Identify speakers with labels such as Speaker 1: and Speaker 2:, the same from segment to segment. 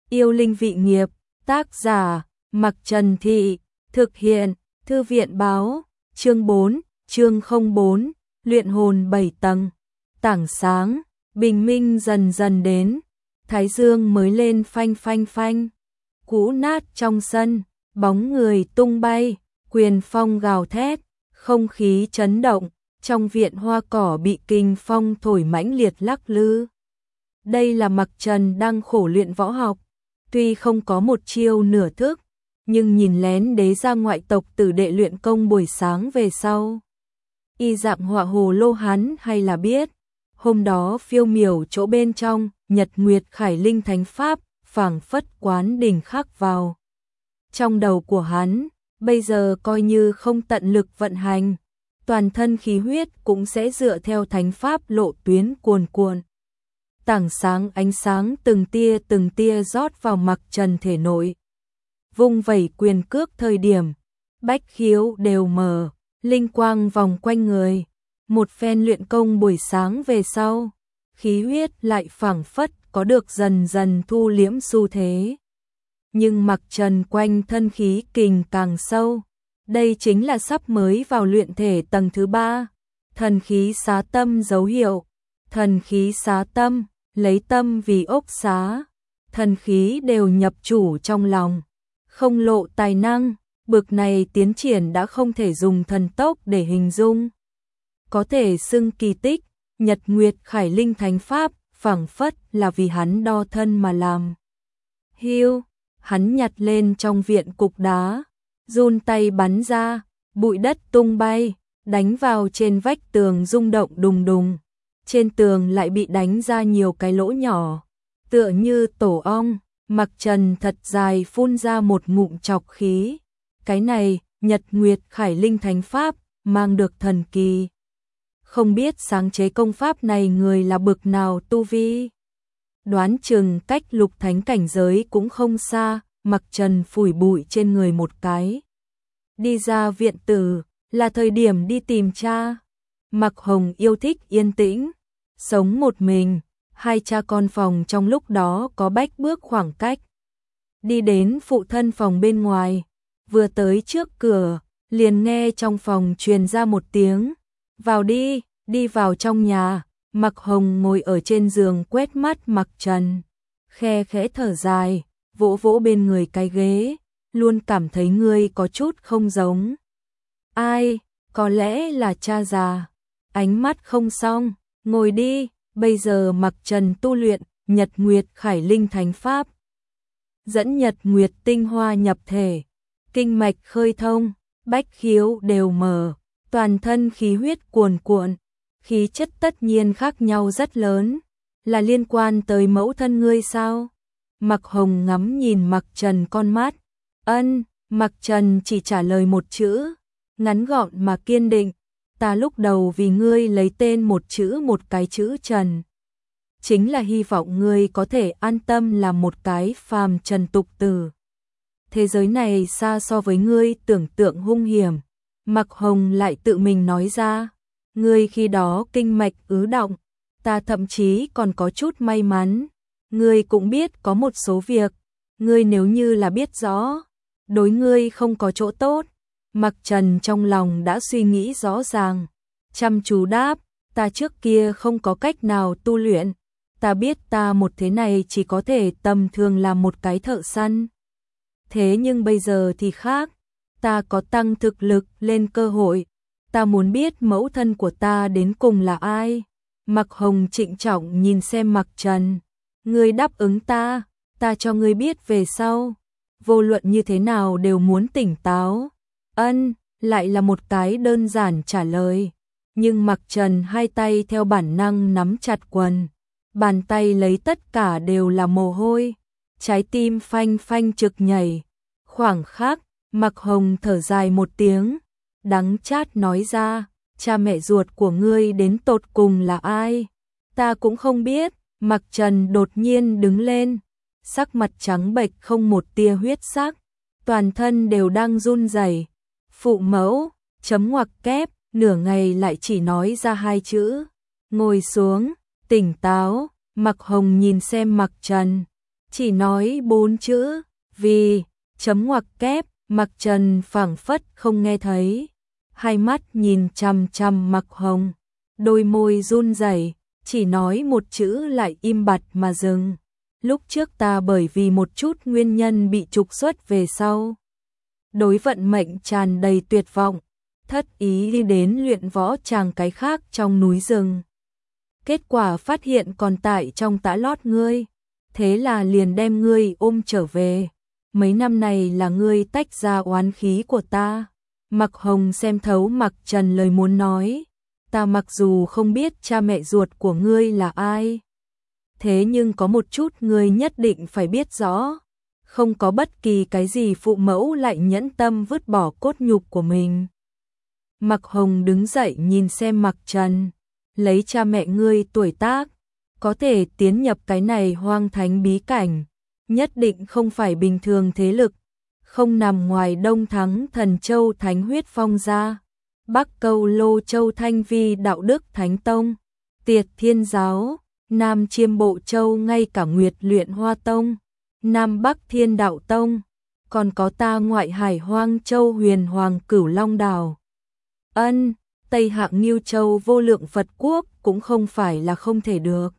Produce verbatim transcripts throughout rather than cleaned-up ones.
Speaker 1: Yêu linh vị nghiệp, tác giả, Mặc Trần Thị, thực hiện, Thư viện báo, chương bốn, chương không bốn, luyện hồn bảy tầng. Tảng sáng, bình minh dần dần đến, thái dương mới lên phanh phanh phanh. Cũ nát trong sân, bóng người tung bay, quyền phong gào thét, không khí chấn động, trong viện hoa cỏ bị kinh phong thổi mãnh liệt lắc lư. Đây là Mặc Trần đang khổ luyện võ học, tuy không có một chiêu nửa thức, nhưng nhìn lén đế gia ngoại tộc tử đệ luyện công buổi sáng về sau. Y dạng họa hồ lô hắn hay là biết, hôm đó phiêu miểu chỗ bên trong, Nhật Nguyệt Khải Linh Thánh Pháp, phảng phất quán đỉnh khắc vào. Trong đầu của hắn, bây giờ coi như không tận lực vận hành, toàn thân khí huyết cũng sẽ dựa theo thánh pháp lộ tuyến cuồn cuộn. Tảng sáng ánh sáng từng tia từng tia rót vào Mặc Trần thể nội. Vung vẩy quyền cước thời điểm, bách khiếu đều mở, linh quang vòng quanh người. Một phen luyện công buổi sáng về sau, khí huyết lại phảng phất có được dần dần thu liễm xu thế. Nhưng Mặc Trần quanh thân khí kình càng sâu, đây chính là sắp mới vào luyện thể tầng thứ ba, thần khí xá tâm dấu hiệu. Thần khí xá tâm, lấy tâm vì ốc xá, thần khí đều nhập chủ trong lòng, không lộ tài năng, bực này tiến triển đã không thể dùng thần tốc để hình dung. Có thể xưng kỳ tích, Nhật Nguyệt Khải Linh Thánh Pháp, phảng phất là vì hắn đo thân mà làm. Hiu, hắn nhặt lên trong viện cục đá, run tay bắn ra, bụi đất tung bay, đánh vào trên vách tường rung động đùng đùng. Trên tường lại bị đánh ra nhiều cái lỗ nhỏ, tựa như tổ ong. Mặc Trần thật dài phun ra một ngụm trọc khí. Cái này, Nhật Nguyệt Khải Linh Thánh Pháp, mang được thần kỳ. Không biết sáng chế công pháp này người là bực nào tu vi. Đoán chừng cách lục thánh cảnh giới cũng không xa. Mặc Trần phủi bụi trên người một cái. Đi ra viện tử, là thời điểm đi tìm cha. Mặc Hồng yêu thích yên tĩnh, sống một mình, hai cha con phòng trong lúc đó có bách bước khoảng cách. Đi đến phụ thân phòng bên ngoài, vừa tới trước cửa, liền nghe trong phòng truyền ra một tiếng, vào đi, đi vào trong nhà. Mặc Hồng ngồi ở trên giường quét mắt Mặc Trần, khe khẽ thở dài, vỗ vỗ bên người cái ghế, luôn cảm thấy ngươi có chút không giống. Ai, có lẽ là cha già. Ánh mắt không xong, ngồi đi, bây giờ Mặc Trần tu luyện Nhật Nguyệt Khải Linh Thánh Pháp. Dẫn Nhật Nguyệt tinh hoa nhập thể, kinh mạch khơi thông, bách khiếu đều mở, toàn thân khí huyết cuồn cuộn, khí chất tất nhiên khác nhau rất lớn, là liên quan tới mẫu thân ngươi sao? Mặc Hồng ngắm nhìn Mặc Trần con mắt, ân, Mặc Trần chỉ trả lời một chữ, ngắn gọn mà kiên định. Ta lúc đầu vì ngươi lấy tên một chữ một cái chữ Trần, chính là hy vọng ngươi có thể an tâm làm một cái phàm trần tục tử. Thế giới này xa so với ngươi tưởng tượng hung hiểm. Mặc Hồng lại tự mình nói ra, ngươi khi đó kinh mạch ứ động, ta thậm chí còn có chút may mắn. Ngươi cũng biết có một số việc, ngươi nếu như là biết rõ, đối ngươi không có chỗ tốt. Mặc Trần trong lòng đã suy nghĩ rõ ràng, chăm chú đáp, ta trước kia không có cách nào tu luyện, ta biết ta một thế này chỉ có thể tầm thường làm một cái thợ săn. Thế nhưng bây giờ thì khác, ta có tăng thực lực lên cơ hội, ta muốn biết mẫu thân của ta đến cùng là ai. Mặc Hồng trịnh trọng nhìn xem Mặc Trần, ngươi đáp ứng ta, ta cho ngươi biết về sau, vô luận như thế nào đều muốn tỉnh táo. Ân, lại là một cái đơn giản trả lời, nhưng Mặc Trần hai tay theo bản năng nắm chặt quần, bàn tay lấy tất cả đều là mồ hôi, trái tim phanh phanh trực nhảy. Khoảng khắc, Mặc Hồng thở dài một tiếng, đắng chát nói ra, cha mẹ ruột của ngươi đến tột cùng là ai? Ta cũng không biết. Mặc Trần đột nhiên đứng lên, sắc mặt trắng bệch không một tia huyết sắc, toàn thân đều đang run rẩy. Phụ mẫu, chấm ngoặc kép, nửa ngày lại chỉ nói ra hai chữ. Ngồi xuống, tỉnh táo. Mặc Hồng nhìn xem Mặc Trần, chỉ nói bốn chữ, vì, chấm ngoặc kép, Mặc Trần phảng phất không nghe thấy, hai mắt nhìn chằm chằm Mặc Hồng, đôi môi run rẩy, chỉ nói một chữ lại im bặt mà dừng. Lúc trước ta bởi vì một chút nguyên nhân bị trục xuất về sau. Đối vận mệnh tràn đầy tuyệt vọng, thất ý đi đến luyện võ tràng cái khác trong núi rừng. Kết quả phát hiện còn tại trong tã lót ngươi, thế là liền đem ngươi ôm trở về. Mấy năm này là ngươi tách ra oán khí của ta. Mặc Hồng xem thấu Mặc Trần lời muốn nói, ta mặc dù không biết cha mẹ ruột của ngươi là ai, thế nhưng có một chút ngươi nhất định phải biết rõ, không có bất kỳ cái gì phụ mẫu lại nhẫn tâm vứt bỏ cốt nhục của mình. Mặc Hồng đứng dậy nhìn xem Mặc Trần, lấy cha mẹ ngươi tuổi tác, có thể tiến nhập cái này hoang thánh bí cảnh, nhất định không phải bình thường thế lực, không nằm ngoài Đông Thắng Thần Châu Thánh Huyết Phong gia, Bắc Câu Lô Châu Thanh Vi Đạo Đức Thánh Tông, Tiệt Thiên Giáo, Nam Chiêm Bộ Châu ngay cả Nguyệt Luyện Hoa Tông, Nam Bắc Thiên Đạo Tông, còn có ta ngoại hải Hoang Châu Huyền Hoàng Cửu Long Đảo. Ân, Tây Hạng Nghiêu Châu Vô Lượng Phật Quốc cũng không phải là không thể được.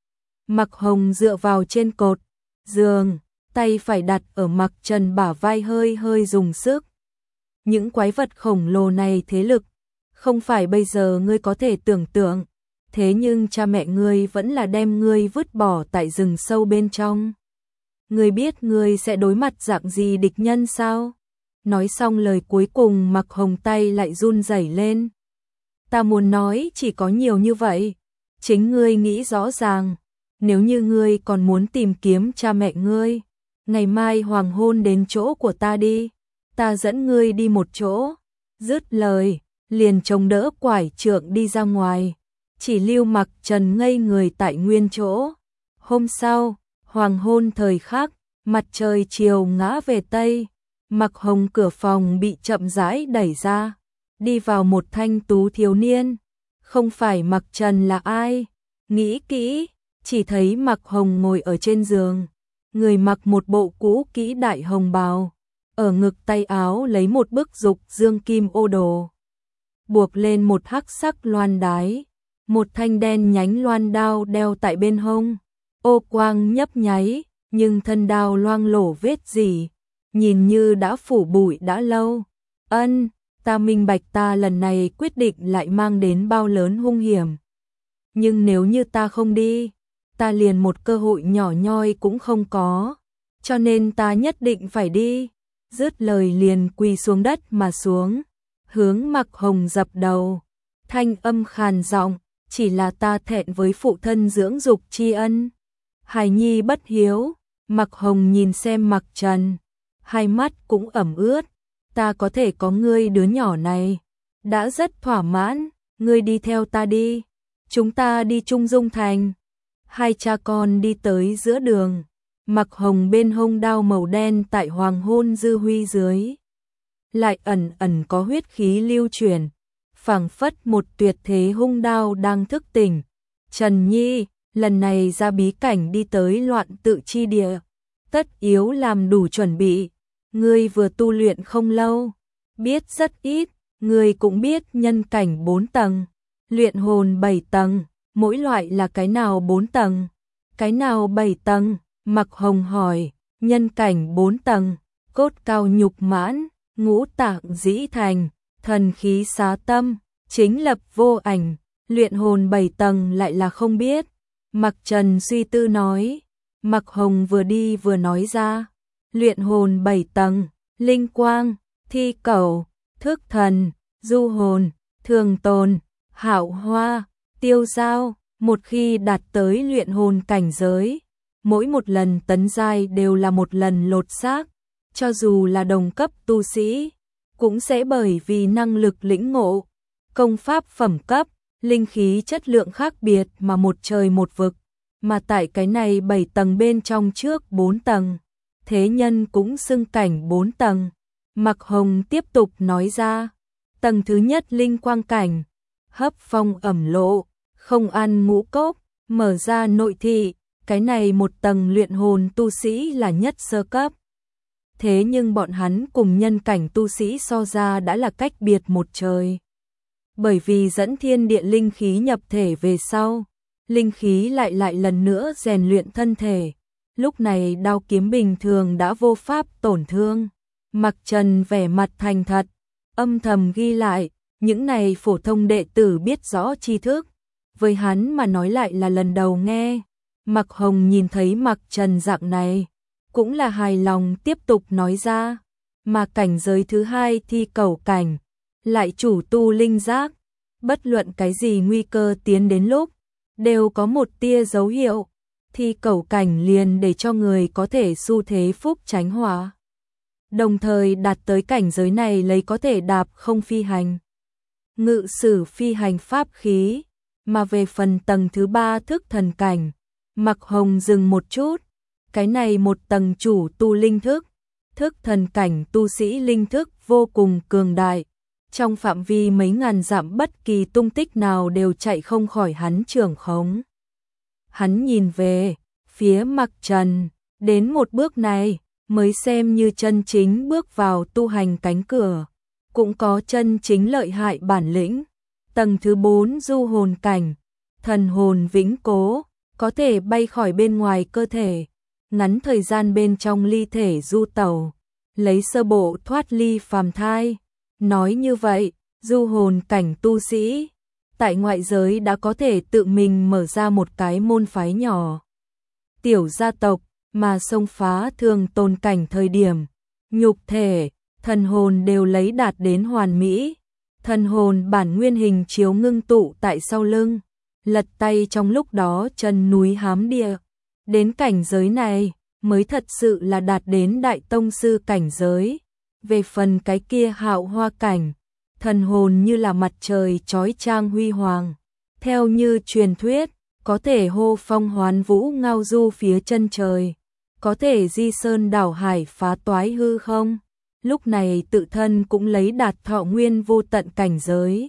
Speaker 1: Mặc Hồng dựa vào trên cột giường, tay phải đặt ở Mặc Trần bả vai hơi hơi dùng sức. Những quái vật khổng lồ này thế lực, không phải bây giờ ngươi có thể tưởng tượng, thế nhưng cha mẹ ngươi vẫn là đem ngươi vứt bỏ tại rừng sâu bên trong. Ngươi biết ngươi sẽ đối mặt dạng gì địch nhân sao? Nói xong lời cuối cùng Mặc Hồng tay lại run rẩy lên. Ta muốn nói chỉ có nhiều như vậy, chính ngươi nghĩ rõ ràng, nếu như ngươi còn muốn tìm kiếm cha mẹ ngươi, ngày mai hoàng hôn đến chỗ của ta đi, ta dẫn ngươi đi một chỗ. Dứt lời, liền chống đỡ quải trượng đi ra ngoài, chỉ lưu Mặc Trần ngây người tại nguyên chỗ. Hôm sau, hoàng hôn thời khắc, mặt trời chiều ngã về tây, Mặc Hồng cửa phòng bị chậm rãi đẩy ra, đi vào một thanh tú thiếu niên. Không phải Mặc Trần là ai? Nghĩ kỹ, chỉ thấy Mặc Hồng ngồi ở trên giường, người mặc một bộ cũ kỹ đại hồng bào, ở ngực tay áo lấy một bức dục dương kim ô đồ, buộc lên một hắc sắc loan đái, một thanh đen nhánh loan đao đeo tại bên hông, ô quang nhấp nháy, nhưng thân đao loang lổ vết gì, nhìn như đã phủ bụi đã lâu. Ân, ta minh bạch ta lần này quyết định lại mang đến bao lớn hung hiểm. Nhưng nếu như ta không đi, ta liền một cơ hội nhỏ nhoi cũng không có, cho nên ta nhất định phải đi. Dứt lời liền quỳ xuống đất mà xuống, hướng Mặc Hồng dập đầu, thanh âm khàn giọng, chỉ là ta thẹn với phụ thân dưỡng dục tri ân. Hài nhi bất hiếu. Mặc Hồng nhìn xem Mặc Trần, hai mắt cũng ẩm ướt, ta có thể có ngươi đứa nhỏ này, đã rất thỏa mãn, ngươi đi theo ta đi, chúng ta đi Trung Dung Thành. Hai cha con đi tới giữa đường, Mặc Hồng bên hông đao màu đen tại hoàng hôn dư huy dưới, lại ẩn ẩn có huyết khí lưu chuyển, phảng phất một tuyệt thế hung đao đang thức tỉnh. Trần Nhi, lần này ra bí cảnh đi tới loạn tự chi địa, tất yếu làm đủ chuẩn bị, ngươi vừa tu luyện không lâu, biết rất ít, ngươi cũng biết nhân cảnh bốn tầng, luyện hồn bảy tầng, mỗi loại là cái nào bốn tầng, cái nào bảy tầng? Mặc Hồng hỏi. Nhân cảnh bốn tầng, cốt cao nhục mãn, ngũ tạng dĩ thành, thần khí xá tâm, chính lập vô ảnh, luyện hồn bảy tầng lại là không biết. Mặc Trần suy tư nói. Mặc Hồng vừa đi vừa nói ra, luyện hồn bảy tầng, linh quang, thi cẩu, thức thần, du hồn, thường tồn, hạo hoa, tiêu giao, một khi đạt tới luyện hồn cảnh giới, mỗi một lần tấn giai đều là một lần lột xác, cho dù là đồng cấp tu sĩ, cũng sẽ bởi vì năng lực lĩnh ngộ, công pháp phẩm cấp, linh khí chất lượng khác biệt mà một trời một vực, mà tại cái này bảy tầng bên trong trước bốn tầng, thế nhân cũng xưng cảnh bốn tầng. Mặc Hồng tiếp tục nói ra, tầng thứ nhất linh quang cảnh, hấp phong ẩm lộ, không ăn ngũ cốc, mở ra nội thị, Cái này một tầng luyện hồn tu sĩ là nhất sơ cấp. Thế nhưng bọn hắn cùng nhân cảnh tu sĩ so ra đã là cách biệt một trời. Bởi vì dẫn thiên địa linh khí nhập thể về sau, linh khí lại lại lần nữa rèn luyện thân thể. Lúc này đao kiếm bình thường đã vô pháp tổn thương. Mặc Trần vẻ mặt thành thật, âm thầm ghi lại, những này phổ thông đệ tử biết rõ tri thức. Với hắn mà nói lại là lần đầu nghe. Mặc Hồng nhìn thấy Mặc Trần dạng này, cũng là hài lòng tiếp tục nói ra. Mà cảnh giới thứ hai thi cẩu cảnh, lại chủ tu linh giác. Bất luận cái gì nguy cơ tiến đến lúc, đều có một tia dấu hiệu. Thi cẩu cảnh liền để cho người có thể xu thế phúc tránh họa. Đồng thời đạt tới cảnh giới này lấy có thể đạp không phi hành, ngự sử phi hành pháp khí. Mà về phần tầng thứ ba thức thần cảnh, Mặc Hồng dừng một chút. Cái này một tầng chủ tu linh thức, thức thần cảnh tu sĩ linh thức vô cùng cường đại. Trong phạm vi mấy ngàn dặm bất kỳ tung tích nào đều chạy không khỏi hắn trưởng khống. Hắn nhìn về phía Mặc Trần, đến một bước này mới xem như chân chính bước vào tu hành cánh cửa, cũng có chân chính lợi hại bản lĩnh. Tầng thứ bốn du hồn cảnh, thần hồn vĩnh cố, có thể bay khỏi bên ngoài cơ thể, ngắn thời gian bên trong ly thể du tẩu, lấy sơ bộ thoát ly phàm thai. Nói như vậy, du hồn cảnh tu sĩ tại ngoại giới đã có thể tự mình mở ra một cái môn phái nhỏ, tiểu gia tộc, mà xông phá thường tồn cảnh thời điểm, nhục thể, thần hồn đều lấy đạt đến hoàn mỹ. Thần hồn bản nguyên hình chiếu ngưng tụ tại sau lưng, lật tay trong lúc đó chân núi hám địa. Đến cảnh giới này mới thật sự là đạt đến đại tông sư cảnh giới. Về phần cái kia hạo hoa cảnh, thần hồn như là mặt trời chói chang huy hoàng. Theo như truyền thuyết, có thể hô phong hoán vũ ngao du phía chân trời, có thể di sơn đảo hải phá toái hư không. Lúc này tự thân cũng lấy đạt thọ nguyên vô tận cảnh giới.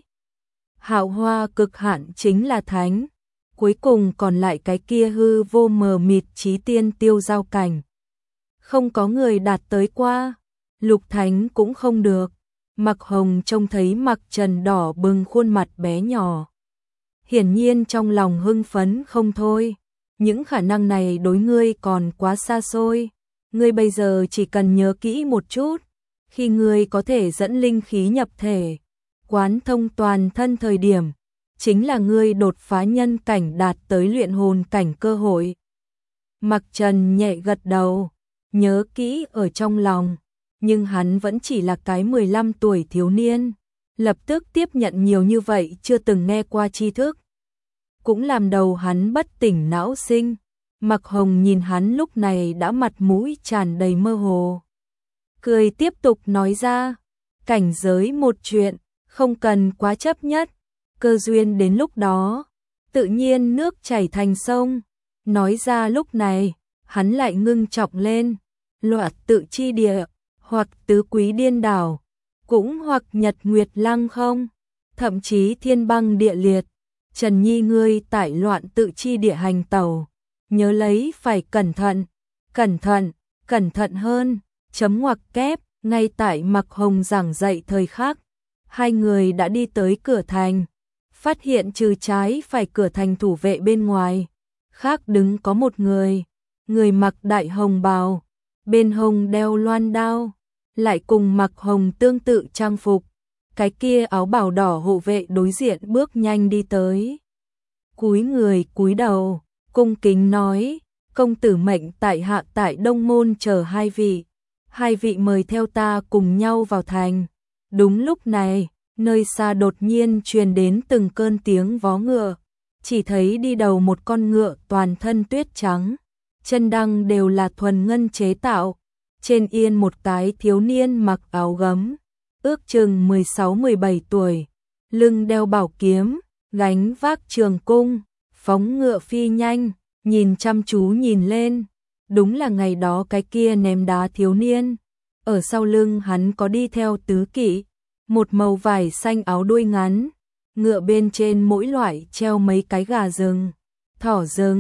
Speaker 1: Hạo hoa cực hạn chính là thánh, cuối cùng còn lại cái kia hư vô mờ mịt chí tiên tiêu giao cảnh. Không có người đạt tới qua, lục thánh cũng không được. Mặc Hồng trông thấy Mặc Trần đỏ bừng khuôn mặt bé nhỏ, hiển nhiên trong lòng hưng phấn không thôi. Những khả năng này đối ngươi còn quá xa xôi, ngươi bây giờ chỉ cần nhớ kỹ một chút. Khi ngươi có thể dẫn linh khí nhập thể, quán thông toàn thân thời điểm, chính là ngươi đột phá nhân cảnh đạt tới luyện hồn cảnh cơ hội. Mặc Trần nhẹ gật đầu, nhớ kỹ ở trong lòng, nhưng hắn vẫn chỉ là cái mười lăm tuổi thiếu niên, lập tức tiếp nhận nhiều như vậy chưa từng nghe qua tri thức, cũng làm đầu hắn bất tỉnh não sinh. Mặc Hồng nhìn hắn lúc này đã mặt mũi tràn đầy mơ hồ, cười tiếp tục nói ra, cảnh giới một chuyện, không cần quá chấp nhất, cơ duyên đến lúc đó, tự nhiên nước chảy thành sông. Nói ra lúc này, hắn lại ngưng trọng lên, loạt tự chi địa, hoặc tứ quý điên đảo, cũng hoặc nhật nguyệt lăng không, thậm chí thiên băng địa liệt. Trần Nhi ngươi tại loạn tự chi địa hành tẩu, nhớ lấy phải cẩn thận, cẩn thận, cẩn thận hơn. Chấm ngoặc kép, ngay tại Mặc Hồng giảng dạy thời khắc, hai người đã đi tới cửa thành, phát hiện trừ trái phải cửa thành thủ vệ bên ngoài, khác đứng có một người, người mặc đại hồng bào, bên hông đeo loan đao, lại cùng Mặc Hồng tương tự trang phục. Cái kia áo bào đỏ hộ vệ đối diện bước nhanh đi tới, cúi người cúi đầu, cung kính nói, công tử mệnh tại hạ tại Đông Môn chờ hai vị. Hai vị mời theo ta cùng nhau vào thành. Đúng lúc này, nơi xa đột nhiên truyền đến từng cơn tiếng vó ngựa, chỉ thấy đi đầu một con ngựa toàn thân tuyết trắng, chân đăng đều là thuần ngân chế tạo, trên yên một cái thiếu niên mặc áo gấm, ước chừng mười sáu mười bảy tuổi, lưng đeo bảo kiếm, gánh vác trường cung, phóng ngựa phi nhanh, nhìn chăm chú nhìn lên. Đúng là ngày đó cái kia ném đá thiếu niên. Ở sau lưng hắn có đi theo tứ kỵ, một màu vải xanh áo đuôi ngắn, ngựa bên trên mỗi loại treo mấy cái gà rừng, thỏ rừng,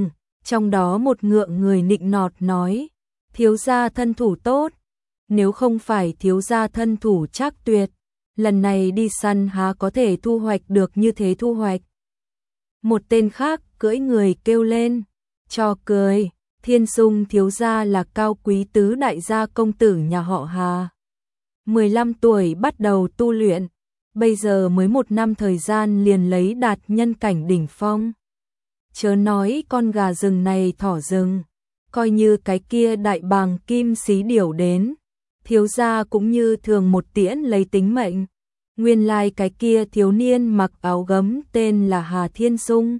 Speaker 1: Trong đó một ngượng người nịnh nọt nói, thiếu gia thân thủ tốt, nếu không phải thiếu gia thân thủ trác tuyệt, lần này đi săn há có thể thu hoạch được như thế thu hoạch. Một tên khác cưỡi người kêu lên, cho cười, Thiên Sung thiếu gia là cao quý tứ đại gia công tử nhà họ Hà. mười lăm tuổi bắt đầu tu luyện, bây giờ mới một năm thời gian liền lấy đạt nhân cảnh đỉnh phong. Chớ nói con gà rừng này thỏ rừng, coi như cái kia đại bàng kim xí điểu đến, thiếu gia cũng như thường một tiễn lấy tính mệnh. Nguyên lai cái kia thiếu niên mặc áo gấm tên là Hà Thiên Sung,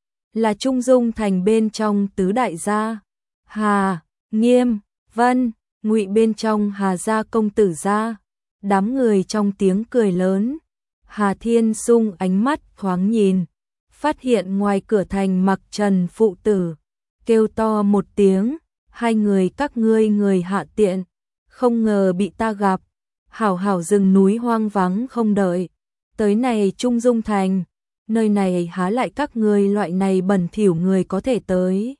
Speaker 1: là Trung Dung thành bên trong tứ đại gia, Hà, Nghiêm, Vân, Ngụy bên trong Hà gia công tử gia. Đám người trong tiếng cười lớn, Hà Thiên Sung ánh mắt thoáng nhìn, phát hiện ngoài cửa thành Mặc Trần phụ tử, kêu to một tiếng, hai người các ngươi người hạ tiện, không ngờ bị ta gặp, hảo hảo rừng núi hoang vắng không đợi, tới này Trung Dung thành, nơi này há lại các ngươi loại này bẩn thỉu người có thể tới.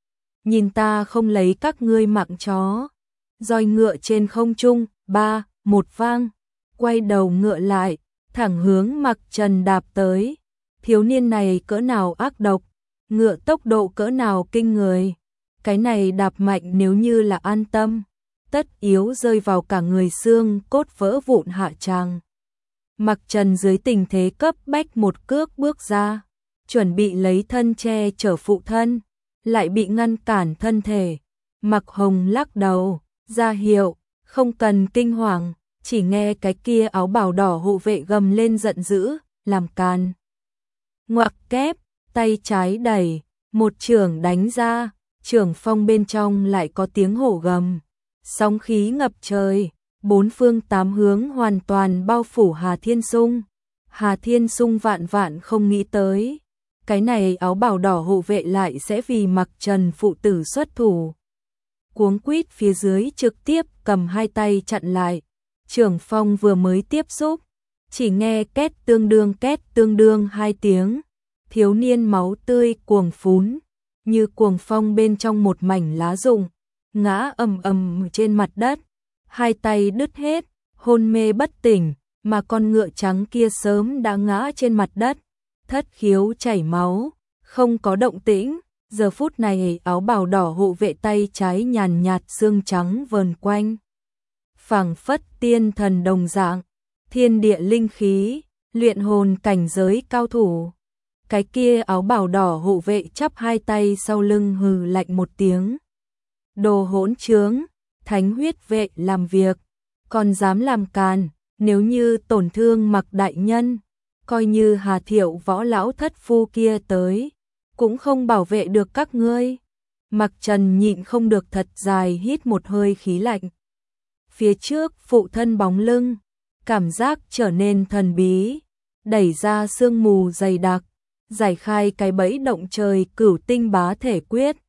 Speaker 1: Nhìn ta không lấy các ngươi mạng chó. Roi ngựa trên không trung, ba, một vang, quay đầu ngựa lại, thẳng hướng Mặc Trần đạp tới. Thiếu niên này cỡ nào ác độc, ngựa tốc độ cỡ nào kinh người. Cái này đạp mạnh nếu như là an tâm, tất yếu rơi vào cả người xương cốt vỡ vụn hạ tràng. Mặc Trần dưới tình thế cấp bách một cước bước ra, chuẩn bị lấy thân che chở phụ thân, lại bị ngăn cản thân thể. Mặc Hồng lắc đầu, ra hiệu, không cần kinh hoàng, chỉ nghe cái kia áo bào đỏ hộ vệ gầm lên giận dữ, làm càn. Ngoặc kép, tay trái đẩy, một chưởng đánh ra, chưởng phong bên trong lại có tiếng hổ gầm, sóng khí ngập trời, bốn phương tám hướng hoàn toàn bao phủ Hà Thiên Sung. Hà Thiên Sung vạn vạn không nghĩ tới, cái này áo bào đỏ hộ vệ lại sẽ vì Mặc Trần phụ tử xuất thủ. Cuống quýt phía dưới trực tiếp cầm hai tay chặn lại, chưởng phong vừa mới tiếp xúc, chỉ nghe két tương đương két tương đương hai tiếng, thiếu niên máu tươi cuồng phún, như cuồng phong bên trong một mảnh lá rụng, ngã ầm ầm trên mặt đất, hai tay đứt hết, hôn mê bất tỉnh, mà con ngựa trắng kia sớm đã ngã trên mặt đất, thất khiếu chảy máu, không có động tĩnh. Giờ phút này áo bào đỏ hộ vệ tay trái nhàn nhạt xương trắng vờn quanh, phảng phất tiên thần đồng dạng, thiên địa linh khí, luyện hồn cảnh giới cao thủ. Cái kia áo bào đỏ hộ vệ chắp hai tay sau lưng hừ lạnh một tiếng. Đồ hỗn trướng, thánh huyết vệ làm việc, còn dám làm càn, nếu như tổn thương Mặc đại nhân, coi như Hà Thiệu võ lão thất phu kia tới, cũng không bảo vệ được các ngươi. Mặc Trần nhịn không được thật dài hít một hơi khí lạnh. Phía trước phụ thân bóng lưng, cảm giác trở nên thần bí, đẩy ra sương mù dày đặc, giải khai cái bẫy động trời cửu tinh bá thể quyết,